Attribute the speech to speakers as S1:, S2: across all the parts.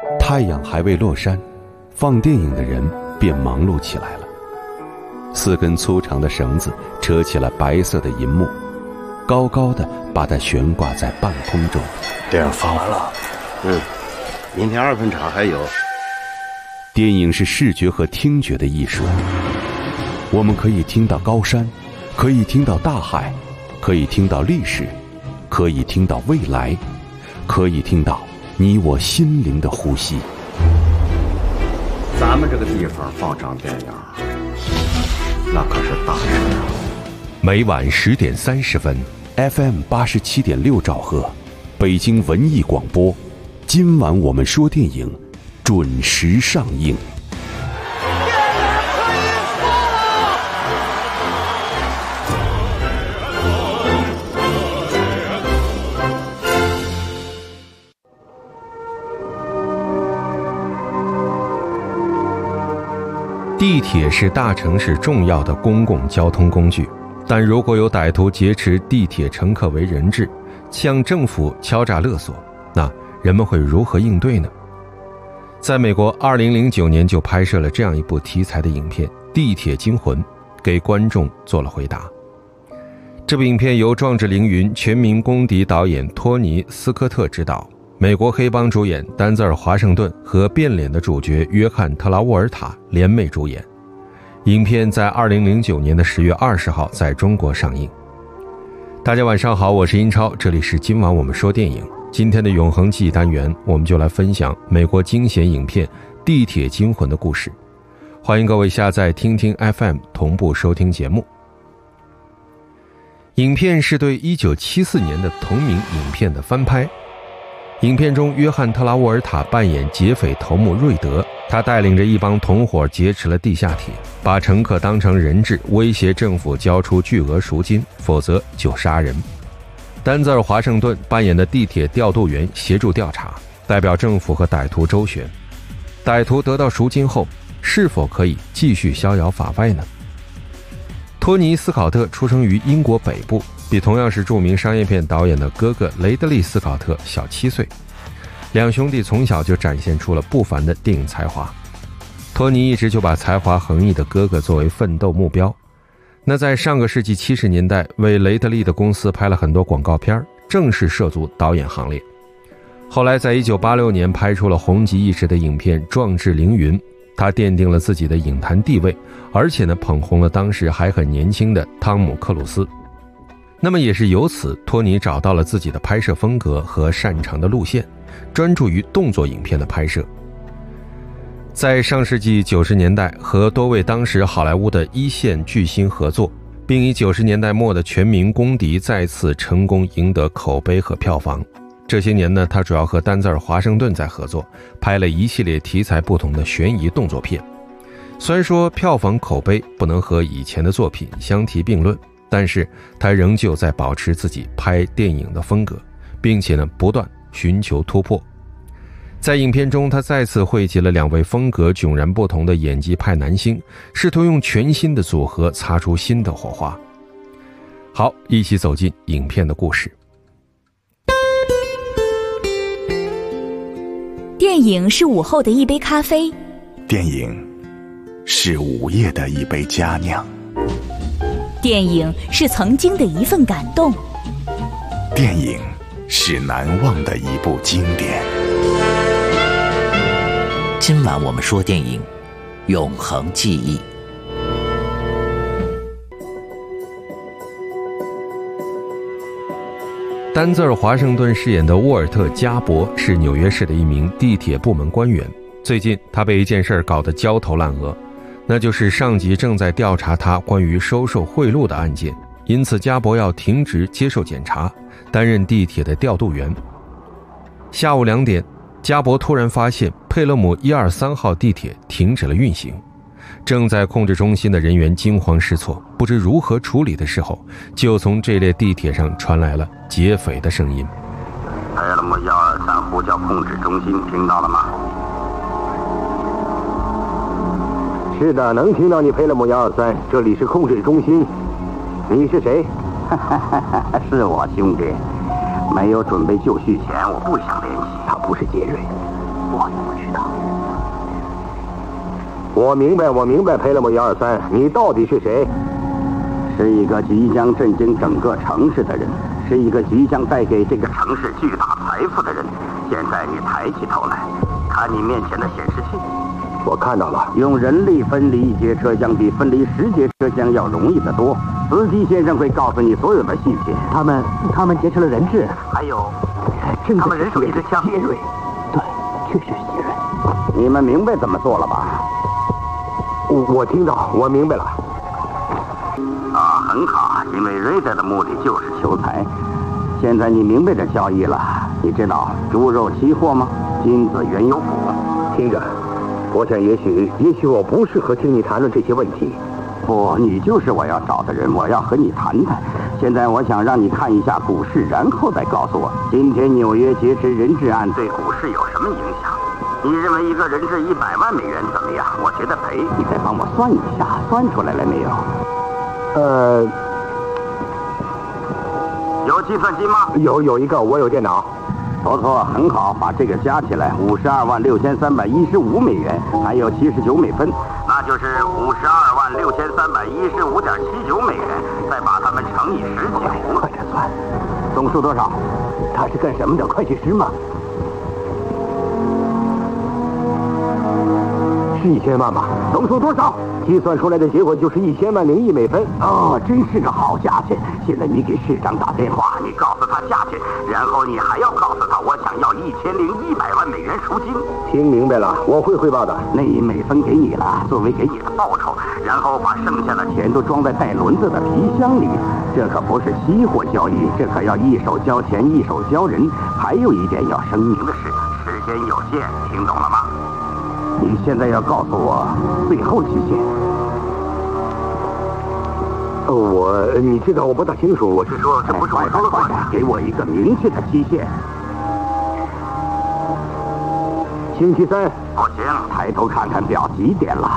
S1: 太阳还未落山，放电影的人便忙碌起来了。4根粗长的绳子扯起了白色的银幕，高高的把它悬挂在半空中。
S2: 电影放完了，
S3: 明天2分场还有。
S1: 电影是视觉和听觉的艺术，我们可以听到高山，可以听到大海，可以听到历史，可以听到未来，可以听到你我心灵的呼吸。
S3: 咱们这个地方放场电影，那可是大事啊！
S1: 每晚10点30分 ，FM 87.6兆赫，北京文艺广播。今晚我们说电影，准时上映。
S4: 地铁是大城市重要的公共交通工具，但如果有歹徒劫持地铁乘客为人质，向政府敲诈勒索，那人们会如何应对呢？在美国2009年就拍摄了这样一部题材的影片《地铁惊魂》，给观众做了回答。这部影片由壮志凌云、全民公敌导演托尼·斯科特执导，美国黑帮主演丹泽尔·华盛顿和变脸的主角约翰·特拉沃尔塔联袂主演。影片在2009年的10月20号在中国上映。大家晚上好，我是英超，这里是今晚我们说电影。今天的永恒记忆单元，我们就来分享美国惊险影片《地铁惊魂》的故事。欢迎各位下载听听 FM 同步收听节目。影片是对1974年的同名影片的翻拍。影片中，约翰·特拉沃尔塔扮演劫匪头目瑞德，他带领着一帮同伙劫持了地下铁，把乘客当成人质，威胁政府交出巨额赎金，否则就杀人。丹泽尔·华盛顿扮演的地铁调度员协助调查，代表政府和歹徒周旋。歹徒得到赎金后，是否可以继续逍遥法外呢？托尼·斯考特出生于英国北部，比同样是著名商业片导演的哥哥雷德利·斯考特小7岁。两兄弟从小就展现出了不凡的电影才华。托尼一直就把才华横溢的哥哥作为奋斗目标。那在上个世纪70年代，为雷德利的公司拍了很多广告片，正式涉足导演行列。后来在1986年拍出了红极一时的影片《壮志凌云》，他奠定了自己的影坛地位，而且捧红了当时还很年轻的汤姆·克鲁斯。那么也是由此，托尼找到了自己的拍摄风格和擅长的路线，专注于动作影片的拍摄。在上世纪90年代，和多位当时好莱坞的一线巨星合作，并以90年代末的全民公敌再次成功赢得口碑和票房。这些年呢，他主要和丹泽尔·华盛顿在合作，拍了一系列题材不同的悬疑动作片。虽然说票房口碑不能和以前的作品相提并论，但是他仍旧在保持自己拍电影的风格，并且不断寻求突破。在影片中，他再次汇集了2位风格迥然不同的演技派男星，试图用全新的组合擦出新的火花。好，一起走进影片的故事。
S5: 电影是午后的一杯咖啡，
S2: 电影是午夜的一杯佳酿，
S5: 电影是曾经的一份感动，
S2: 电影是难忘的一部经典。
S6: 今晚我们说电影，永恒记忆。
S4: 丹泽尔·华盛顿饰演的沃尔特·加伯是纽约市的一名地铁部门官员。最近他被一件事搞得焦头烂额，那就是上级正在调查他关于收受贿赂的案件，因此加伯要停职接受检查，担任地铁的调度员。下午2点，加伯突然发现佩勒姆123号地铁停止了运行。正在控制中心的人员惊慌失措，不知如何处理的时候，就从这列地铁上传来了劫匪的声音。
S3: 佩勒姆123呼叫控制中心，听到了吗？
S7: 是的，能听到你，佩勒姆123，这里是控制中心。你是谁？
S3: 是我兄弟，没有准备就绪前，我不想联系。
S7: 他不是杰瑞，
S3: 我怎么去？
S7: 我明白，佩勒姆123，你到底是谁？
S3: 是一个即将震惊整个城市的人，是一个即将带给这个城市巨大财富的人。现在你抬起头来，看你面前的显示器。
S7: 我看到了，
S3: 用人力分离1节车厢比分离10节车厢要容易得多。司机先生会告诉你所有的细节。
S7: 他们劫持了人质，
S3: 还有，他们人手一支枪。
S7: 杰瑞，对，确实是杰瑞。
S3: 你们明白怎么做了吧？
S7: 我听到，我明白了。
S3: 啊，很好，因为瑞德的目的就是求财。现在你明白这交易了。你知道猪肉期货吗？金子原油府。
S7: 听着，我想也许我不适合听你谈论这些问题。
S3: 不，你就是我要找的人，我要和你谈谈。现在我想让你看一下股市，然后再告诉我，今天纽约劫持人质案对股市有什么影响？你认为一个人质100万美元怎么样？我觉得赔。你再帮我算一下，算出来了没有？有计算机吗？
S7: 有一个，我有电脑。
S3: 错，很好，把这个加起来，526315美元，还有79美分，那就是526315.79美元，再把它们乘以19，
S7: 快点算，
S3: 总数多少？
S7: 他是干什么的？会计师吗？是1000万吧？
S3: 总数多少？
S7: 计算出来的结果就是1000万01美分。
S3: 哦，真是个好价钱。现在你给市长打电话，你告诉他价钱，然后你还要告诉他我想要1100万美元赎金。
S7: 听明白了，我会汇报的。
S3: 那1美分给你了，作为给你的报酬，然后把剩下的钱都装在带轮子的皮箱里。这可不是期货交易，这可要一手交钱一手交人。还有一点要声明的是，时间有限，听懂了吗？你现在要告诉我最后期限。
S7: 你知道我不大清楚，我是说这不是我说的话，
S3: 给我一个明确的期限。
S7: 星期3。
S3: 不行，抬头看看表，几点了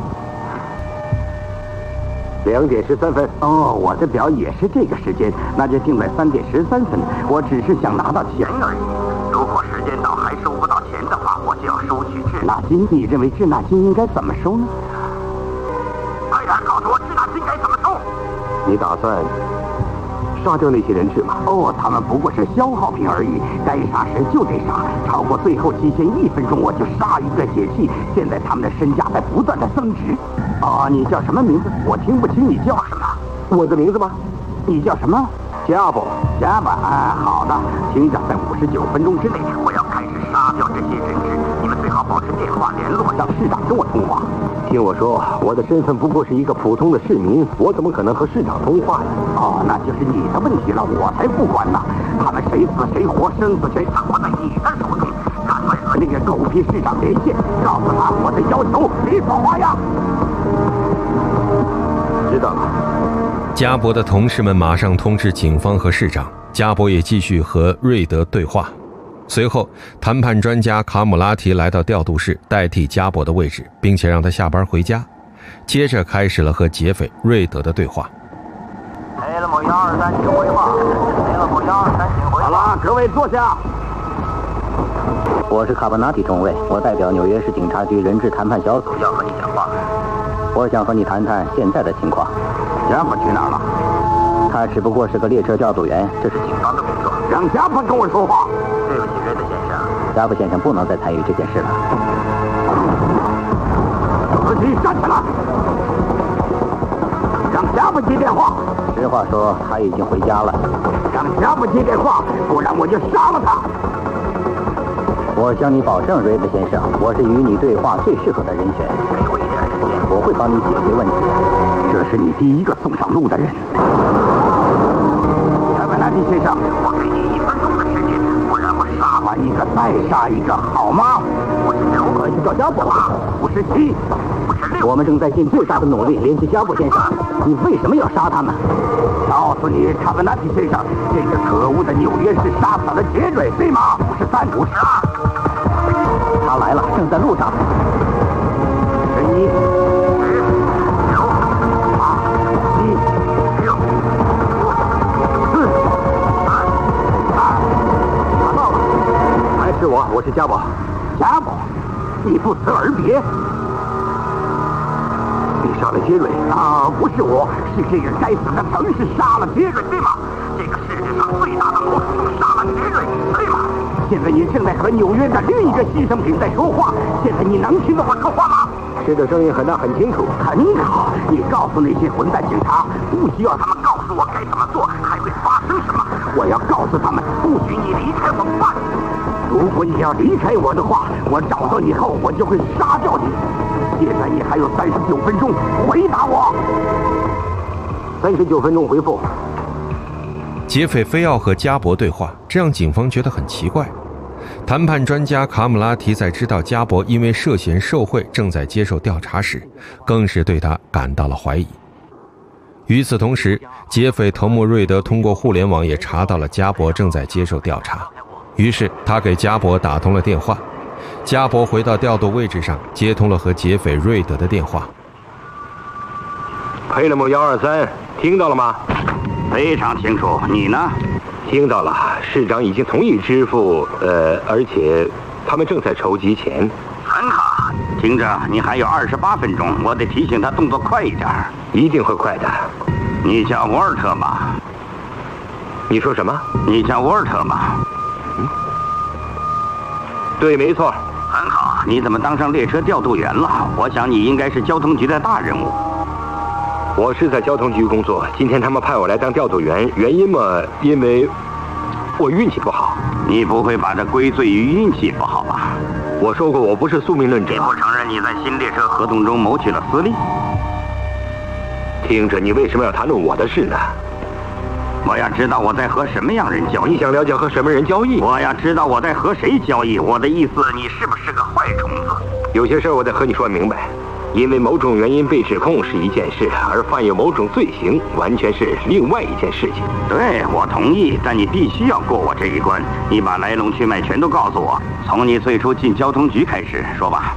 S7: ？2点13分。
S3: 哦，我的表也是这个时间，那就定在3点13分。我只是想拿到钱而已。如果时间到还收不到钱的话，我就要收取滞纳金。你认为滞纳金应该怎么收呢？快点告诉我，滞纳金该怎么收？
S7: 你打算杀掉那些人质吗？
S3: 哦，他们不过是消耗品而已，该杀时就得杀，超过最后期限1分钟我就杀一个解气。现在他们的身价在不断的增值。你叫什么名字？我听不清你叫什么。
S7: 我的名字吗？
S3: 你叫什么？
S7: 加布。
S3: 好的，请讲，在59分钟之内，我要开始杀掉这些人质。你们最好保持电话联络，让市长跟我通话。
S7: 听我说，我的身份不过是一个普通的市民，我怎么可能和市长通话呢？
S3: 那就是你的问题了，我才不管呢。他们谁死谁活，生死权掌握在你的手中。赶快和那个狗屁市长连线，告诉他我的要求你所花样。
S7: 知道了。
S4: 加伯的同事们马上通知警方和市长，加伯也继续和瑞德对话。随后，谈判专家卡姆拉提来到调度室，代替加伯的位置，并且让他下班回家。接着开始了和劫匪瑞德的对话。
S3: 佩勒姆123，请回话。佩勒姆123，请回话。好了，各位坐下。我是卡巴纳提中尉，我代表纽约市警察局人质谈判小组要和你讲话。我想和你谈谈现在的情况。加布去哪儿了？他只不过是个列车调度员，这是警方的工作。让加布跟我说话。对不起，瑞德先生，加布先生不能再参与这件事了。司机站起来，让加布接电话。实话说，他已经回家了。让加布接电话，不然我就杀了他。我向你保证，瑞德先生，我是与你对话最适合的人选。给我一点时间，我会帮你解决问题。这是你第一个送上路的人。凯文纳蒂先生，我给你1分钟的时间，不然我杀完一个再杀一个，好吗？56个叫加布吧，57、56。我们正在尽最大的努力联系加布先生。你为什么要杀他们？告诉你，凯文纳蒂先生，这个可恶的纽约市杀死了杰瑞，对吗？53、52。他来了，正在路上。11、10、9、8、7、6、5、4、3、2。他到了。
S7: 是我是加布。
S3: 加布，你不辞而别。
S7: 你杀了杰瑞？
S3: 啊，不是我，是这个该死的城市杀了杰瑞，对吗？这个世界上最大的魔术师杀了杰瑞，对吗？现在你正在和纽约的另一个牺牲品在说话，现在你能听到我说话吗？
S7: 是的，声音很大很清楚。
S3: 很好，你告诉那些混蛋警察，不需要他们告诉我该怎么做，还会发生什么。我要告诉他们，不许你离开我半步。如果你要离开我的话，我找到你后，我就会杀掉你。现在你还有39分钟，回答我。
S7: 39分钟回复。
S4: 劫匪非要和加博对话，这让警方觉得很奇怪。谈判专家卡姆拉提在知道加博因为涉嫌受贿正在接受调查时，更是对他感到了怀疑。与此同时，劫匪头目瑞德通过互联网也查到了加博正在接受调查，于是他给加博打通了电话。加博回到调度位置上，接通了和劫匪瑞德的电话。
S7: 佩勒姆123，听到了吗？
S3: 非常清楚，你呢？
S7: 听到了，市长已经同意支付，而且他们正在筹集钱。
S3: 很好，听着，你还有28分钟，我得提醒他动作快一点。
S7: 一定会快的。
S3: 你叫沃尔特吗？
S7: 你说什么？
S3: 你叫沃尔特吗？
S7: 对，没错。
S3: 很好，你怎么当上列车调度员了？我想你应该是交通局的大人物。
S7: 我是在交通局工作，今天他们派我来当调度员，原因嘛，因为我运气不好。
S3: 你不会把这归罪于运气不好吧？
S7: 我说过我不是宿命论者。
S3: 你不承认你在新列车合同中谋取了私利？
S7: 听着，你为什么要谈论我的事呢？
S3: 我要知道我在和什么样人交易。
S7: 你想了解和什么人交易？
S3: 我要知道我在和谁交易。我的意思，你是不是个坏虫子？
S7: 有些事我得和你说明白。因为某种原因被指控是一件事，而犯有某种罪行完全是另外一件事情。
S3: 对，我同意，但你必须要过我这一关。你把来龙去脉全都告诉我，从你最初进交通局开始说吧。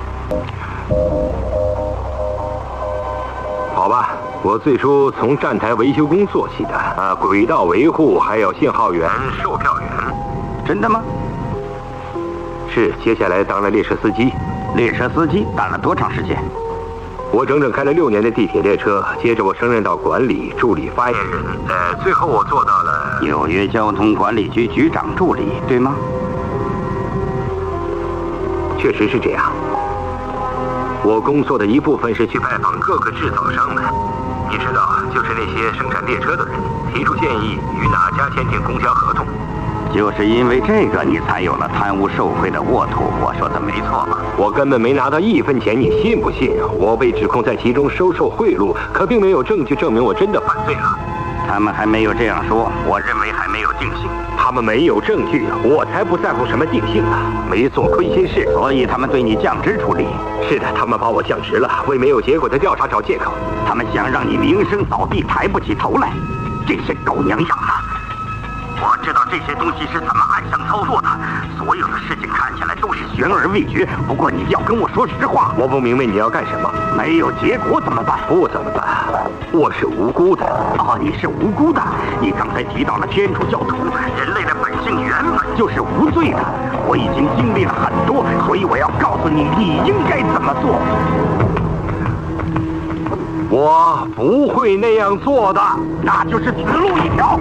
S7: 好吧，我最初从站台维修工做起的，轨道维护，还有信号员、售票员。
S3: 真的吗？
S7: 是，接下来当了列车司机。
S3: 列车司机干了多长时间？
S7: 我整整开了6年的地铁列车，接着我升任到管理助理发言人，最后我做到了
S3: 纽约交通管理局局长助理，对吗？
S7: 确实是这样。我工作的一部分是去拜访各个制造商们，你知道，就是那些生产列车的人，提出建议与哪家签订公交合同。
S3: 就是因为这个，你才有了贪污受贿的沃土。我说的没错吧？
S7: 我根本没拿到1分钱，你信不信？我被指控在其中收受贿赂，可并没有证据证明我真的犯罪了。
S3: 他们还没有这样说，我认为还没有定性。
S7: 他们没有证据，我才不在乎什么定性呢。没做亏心事，
S3: 所以他们对你降职处理。
S7: 是的，他们把我降职了，为没有结果的调查找借口。
S3: 他们想让你名声扫地，抬不起头来。这些狗娘养的！我知道这些东西是怎么暗箱操作的，所有的事情看起来都是悬而未决。不过你要跟我说实话。
S7: 我不明白你要干什么。
S3: 没有结果怎么办？
S7: 不怎么办？我是无辜的。
S3: 哦，你是无辜的。你刚才提到了天主教徒，人类的本性原本就是无罪的。我已经经历了很多，所以我要告诉你，你应该怎么做。
S7: 我不会那样做的，
S3: 那就是死路一条。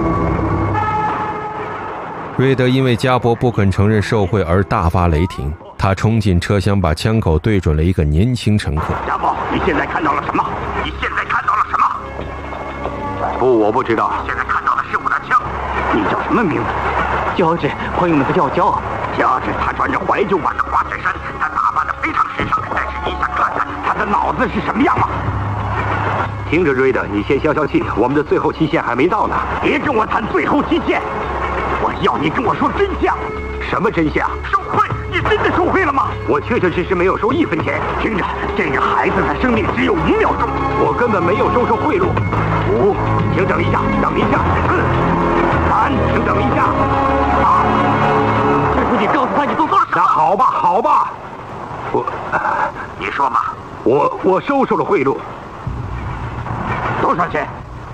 S4: 瑞德因为加博不肯承认受贿而大发雷霆，他冲进车厢，把枪口对准了一个年轻乘客。
S3: 加博，你现在看到了什么？你现在看到了什么？
S7: 不，我不知道。
S3: 现在看到的是我的枪。你叫什么名字？
S8: 乔治，朋友们都叫我骄傲。
S3: 乔治，他穿着怀旧版的滑雪衫，他打扮得非常时尚，但是你想看看他的脑子是什么样吗？
S7: 听着，瑞德，你先消消气，我们的最后期限还没到呢。
S3: 别跟我谈最后期限，我要你跟我说真相。
S7: 什么真相？
S3: 受贿？你真的受贿了吗？
S7: 我确确实实没有收1分钱。
S3: 听着，这个孩子的生命只有5秒钟，
S7: 我根本没有收受贿赂。5，请等一下，等一下。4、3，请等一下。2，
S8: 拜托你告诉他你做错了。
S7: 那好吧，好吧。
S3: 你说吧。
S7: 我收受了贿赂。
S3: 多少钱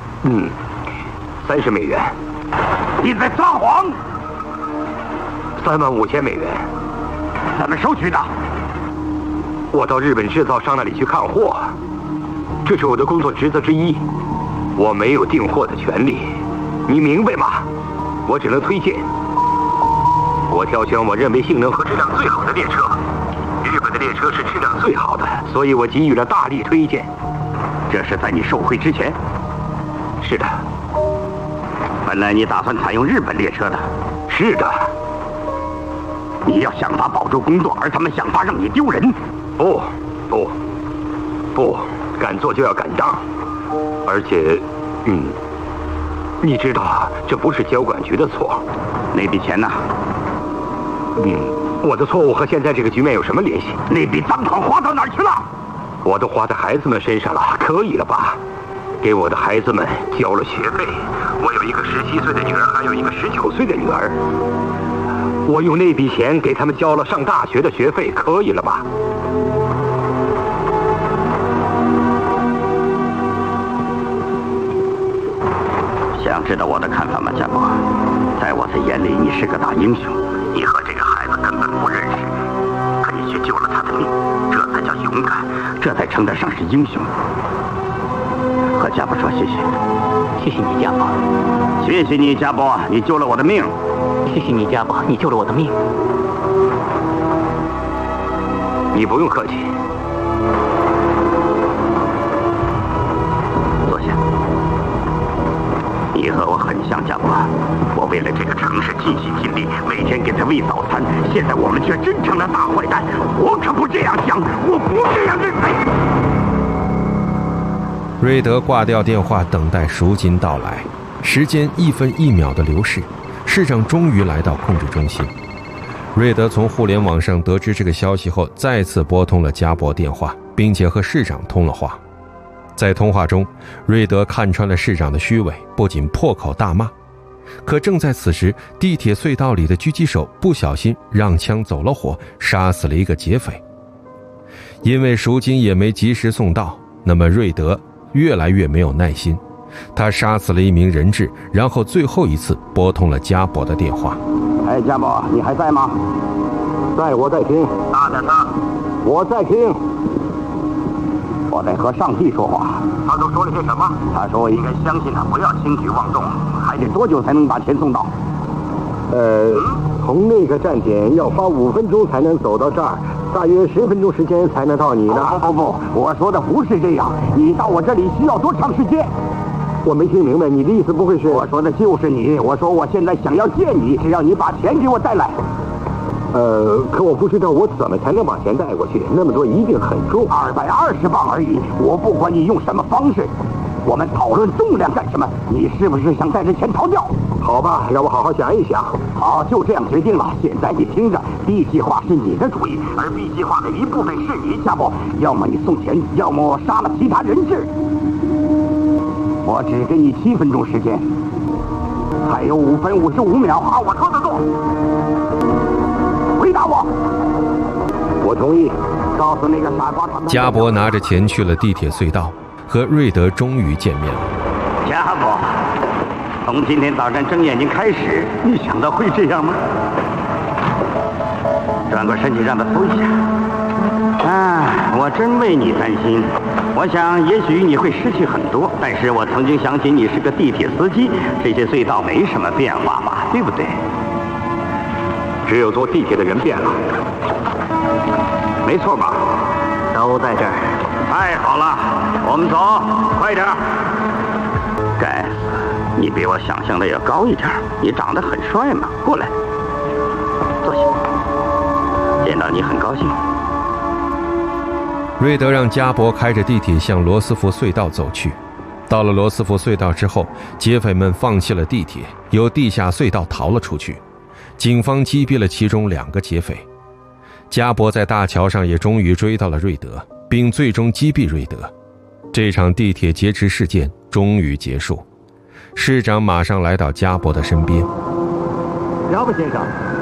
S7: ？30美元。
S3: 你在撒谎。
S7: 35000美元。
S3: 怎么收取的？
S7: 我到日本制造商那里去看货。 这是我的工作职责之一，我没有订货的权利，你明白吗？我只能推荐。我挑选我认为性能和质量最好的列车，日本的列车是质量最好的，所以我给予了大力推荐。
S3: 这是在你受贿之前？
S7: 是的。
S3: 本来你打算采用日本列车的？
S7: 是的。
S3: 你要想法保住工作，而他们想法让你丢人。
S7: 不，敢做就要敢当。而且，你知道这不是交管局的错。
S3: 那笔钱呢？
S7: 我的错误和现在这个局面有什么联系？
S3: 那笔赃款花到哪儿去了？
S7: 我都花在孩子们身上了，可以了吧？给我的孩子们交了学费，我有一个17岁的女儿，还有一个19岁的女儿。我用那笔钱给他们交了上大学的学费，可以了吧？
S3: 想知道我的看法吗，家伯？在我的眼里，你是个大英雄。你和这个孩子根本不认识，可你却救了他的命，这才叫勇敢，这才称得上是英雄。和家伯说谢谢。
S8: 谢谢你，家伯。
S3: 谢谢你，家伯，你救了我的命。
S8: 谢谢你，家伯，你救了我的命。
S7: 你不用客气。
S3: 坐下。你和我很像，家伯。我为了这个城市尽心尽力，每天给他喂早餐。现在我们却真成了大坏蛋。我可不这样想，我不这样认为。
S4: 瑞德挂掉电话，等待赎金到来。时间1分1秒的流逝，市长终于来到控制中心。瑞德从互联网上得知这个消息后，再次拨通了加伯电话，并且和市长通了话。在通话中，瑞德看穿了市长的虚伪，不仅破口大骂。可正在此时，地铁隧道里的狙击手不小心让枪走了火，杀死了一个劫匪。因为赎金也没及时送到，那么瑞德越来越没有耐心，他杀死了一名人质，然后最后一次拨通了加伯的电话。
S3: 哎，家伯，你还在吗？
S7: 在，我在听。
S3: 大点声。
S7: 我在听。
S3: 我在和上帝说话。
S7: 他都说了些什么？
S3: 他说我应该相信他，不要轻举妄动。还得多久才能把钱送到？
S7: 从那个站点要花5分钟才能走到这儿，大约10分钟时间才能到你呢。
S3: 不，我说的不是这样。你到我这里需要多长时间？
S7: 我没听明白，你的意思不会是？
S3: 我说的就是你。我说我现在想要见你，只要你把钱给我带来。
S7: 可我不知道我怎么才能把钱带过去，那么多一定很重
S3: ，220磅而已。我不管你用什么方式，我们讨论重量干什么？你是不是想带着钱逃掉？
S7: 好吧，让我好好想一想。
S3: 好，就这样决定了。现在你听着 ，B 计划是你的主意，而 B 计划的一部分是你，家伯。要么你送钱，要么我杀了其他人质。我只给你7分钟时间，还有5分55秒。好，我说的做。回答我。
S7: 我同意。
S3: 告诉那个傻瓜他们。
S4: 加伯拿着钱去了地铁隧道，和瑞德终于见面了。
S3: 加伯，从今天早上睁眼睛开始，你想到会这样吗？转过身去让他扶一下。我真为你担心。我想也许你会失去很多，但是我曾经想起你是个地铁司机，这些隧道没什么变化嘛，对不对？
S7: 只有坐地铁的人变了。没错吧？
S8: 都在这儿。
S3: 太好了，我们走，快点。该死，你比我想象的要高一点，你长得很帅嘛。过来，坐下。见到你很高兴。
S4: 瑞德让加伯开着地铁向罗斯福隧道走去。到了罗斯福隧道之后，劫匪们放弃了地铁，由地下隧道逃了出去。警方击毙了其中2个劫匪。加伯在大桥上也终于追到了瑞德，并最终击毙瑞德。这场地铁劫持事件终于结束。市长马上来到加伯的身边。
S7: 饶吧，先生。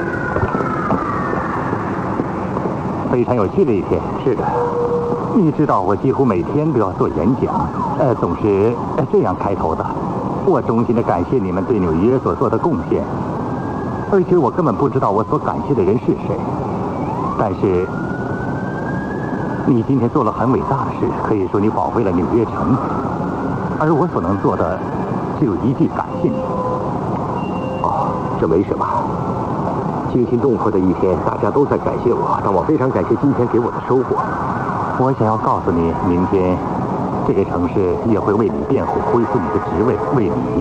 S3: 非常有趣的一天。
S7: 是的。
S3: 你知道我几乎每天都要做演讲，总是这样开头的。我衷心的感谢你们对纽约所做的贡献，而且我根本不知道我所感谢的人是谁。但是你今天做了很伟大的事，可以说你保卫了纽约城，而我所能做的只有一句感谢你。
S7: 哦，这没什么。惊心动魄的一天，大家都在感谢我，但我非常感谢今天给我的收获。
S3: 我想要告诉你，明天这个城市也会为你辩护，恢复你的职位，为你，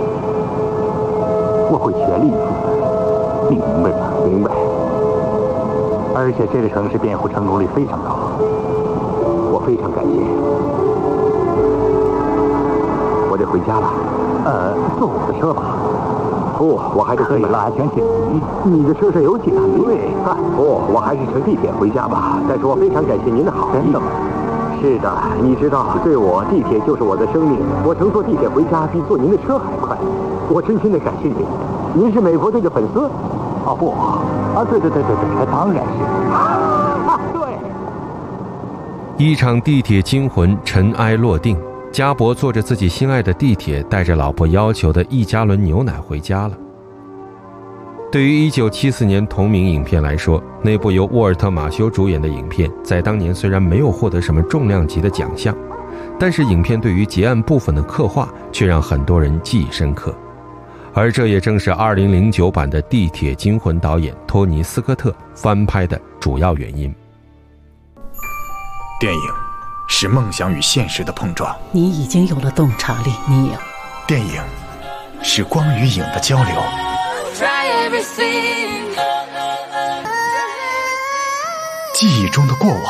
S3: 我会全力以赴的。你明白吗？
S7: 明白。
S3: 而且这个城市辩护成功率非常高，
S7: 我非常感谢。我得回家了。
S3: 坐我的车吧。
S7: 不，我还是
S3: 可以了，全请。
S7: 你的车上有警察？对。不，我还是乘地铁回家吧。但是我非常感谢您的好意。
S3: 真的吗？
S7: 是的，你知道，对我地铁就是我的生命。我乘坐地铁回家比坐您的车还快。我真心的感谢您。您是美国队的粉丝？
S3: 哦不，对，当然是。对。
S4: 一场地铁惊魂尘埃落定，加伯坐着自己心爱的地铁，带着老婆要求的1加仑牛奶回家了。对于1974年同名影片来说，那部由沃尔特·马修主演的影片在当年虽然没有获得什么重量级的奖项，但是影片对于结案部分的刻画却让很多人记忆深刻。而这也正是2009版的《地铁惊魂》导演托尼·斯科特翻拍的主要原因。
S2: 电影是梦想与现实的碰撞，
S9: 你已经有了洞察力，你有。
S2: 电影是光与影的交流，记忆中的过往，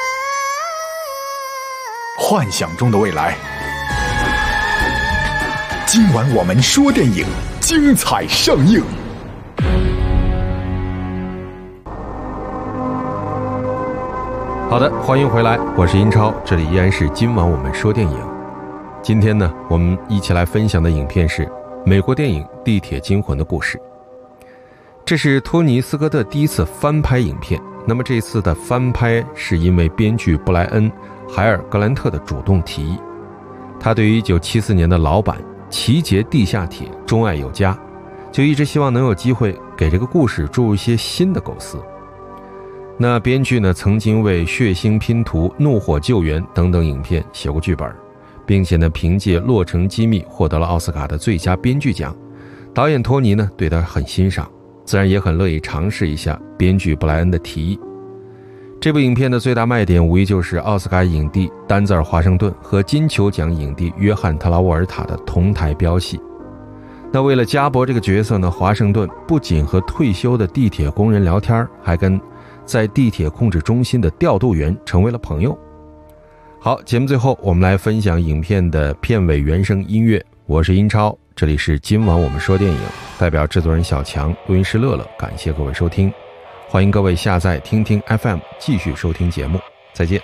S2: 幻想中的未来。今晚我们说电影，精彩上映。
S4: 好的，欢迎回来，我是英超，这里依然是今晚我们说电影。今天呢，我们一起来分享的影片是美国电影《地铁惊魂》的故事。这是托尼·斯科特第一次翻拍影片，那么这次的翻拍是因为编剧布莱恩·海尔格兰特的主动提议。他对于1974年的老版奇杰地下铁钟爱有加，就一直希望能有机会给这个故事注入一些新的构思。那编剧呢，曾经为《血腥拼图》《怒火救援》等等影片写过剧本，并且呢，凭借《洛城机密》获得了奥斯卡的最佳编剧奖。导演托尼呢，对他很欣赏，自然也很乐意尝试一下编剧布莱恩的提议。这部影片的最大卖点无疑就是奥斯卡影帝丹泽尔·华盛顿和金球奖影帝约翰·特拉沃尔塔的同台飙戏。那为了加博这个角色呢，华盛顿不仅和退休的地铁工人聊天，还跟在地铁控制中心的调度员成为了朋友。好，节目最后我们来分享影片的片尾原声音乐。我是英超，这里是今晚我们说电影，代表制作人小强，录音师乐乐，感谢各位收听，欢迎各位下载听听 FM 继续收听节目，再见。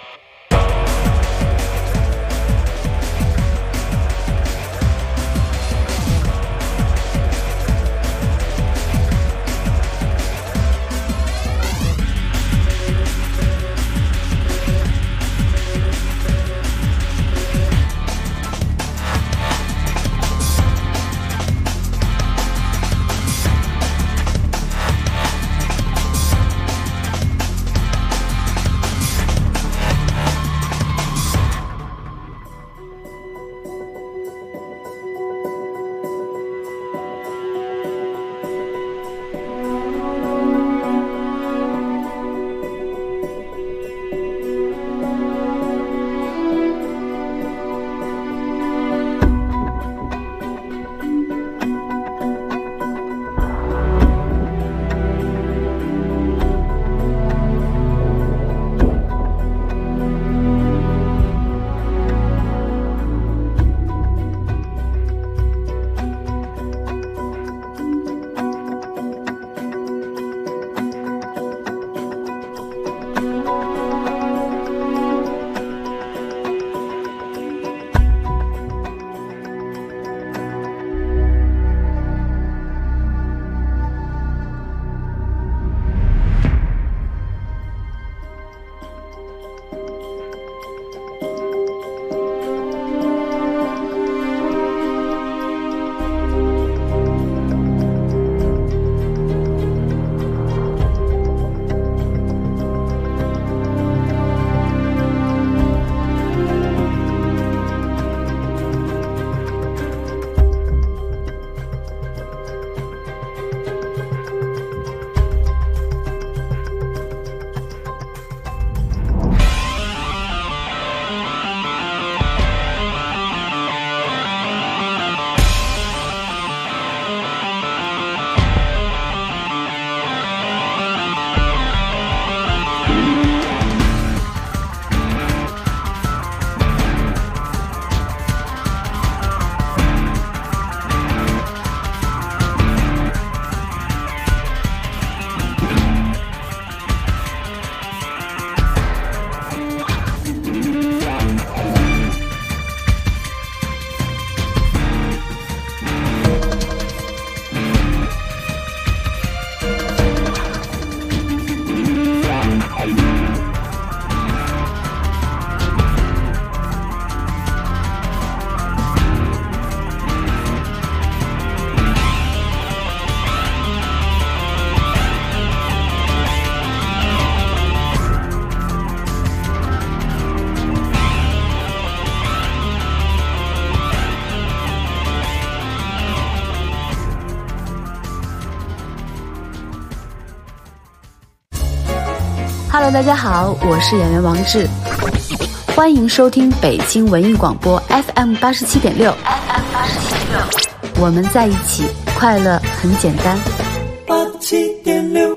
S10: Hello， 大家好，我是演员王志，欢迎收听北京文艺广播 FM 87.6。我们在一起，快乐很简单。87.6。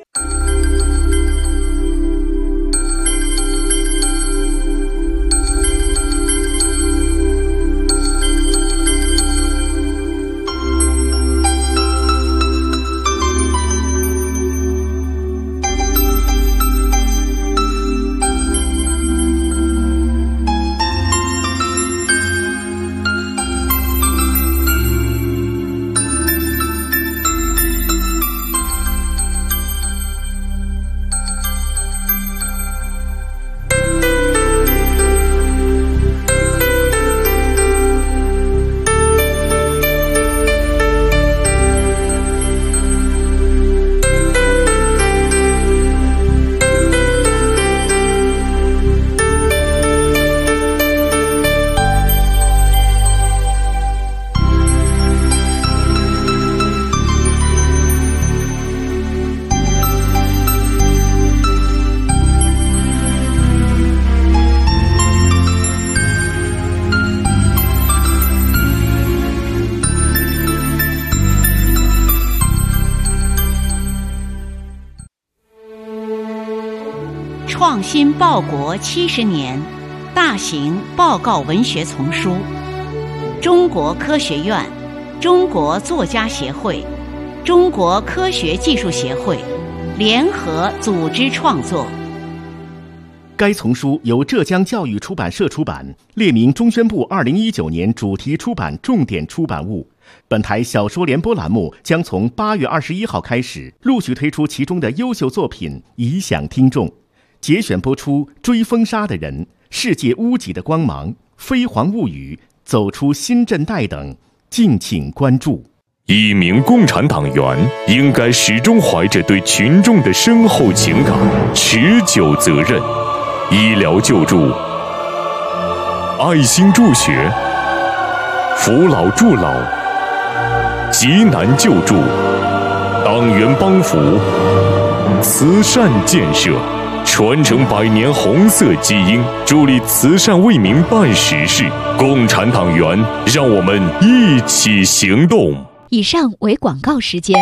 S11: 创新报国70年大型报告文学丛书，中国科学院、中国作家协会、中国科学技术协会联合组织创作。
S12: 该丛书由浙江教育出版社出版，列明中宣部2019年主题出版重点出版物。本台小说联播栏目将从8月21号开始陆续推出其中的优秀作品，以享听众。节选播出《追风沙的人》、《世界屋脊的光芒》、《飞黄物语》、《走出新震带》等，敬请关注。
S13: 一名共产党员应该始终怀着对群众的深厚情感、持久责任。医疗救助、爱心助学、扶老助老、急难救助、党员帮扶、慈善建设，传承100年红色基因，助力慈善为民办实事。共产党员，让我们一起行动。
S5: 以上为广告时间。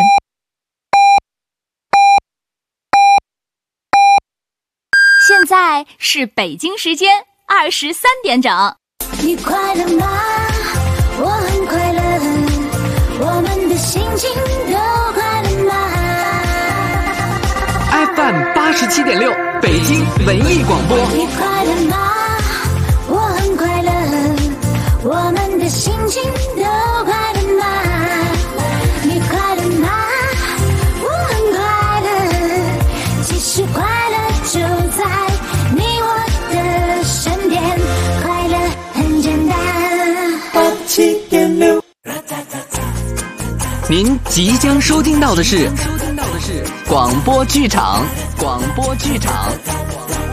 S5: 现在是北京时间23点整。
S14: 你快乐吗？我很快乐，我们的心情都快乐吗？
S15: FM 87.6，北京文艺广播。
S14: 你快乐吗？我很快乐，我们的心情都快乐吗？你快乐吗？我很快乐，其实快乐就在你我的身边，快乐很简单。87.6。
S15: 您即将收听到的是广播剧场。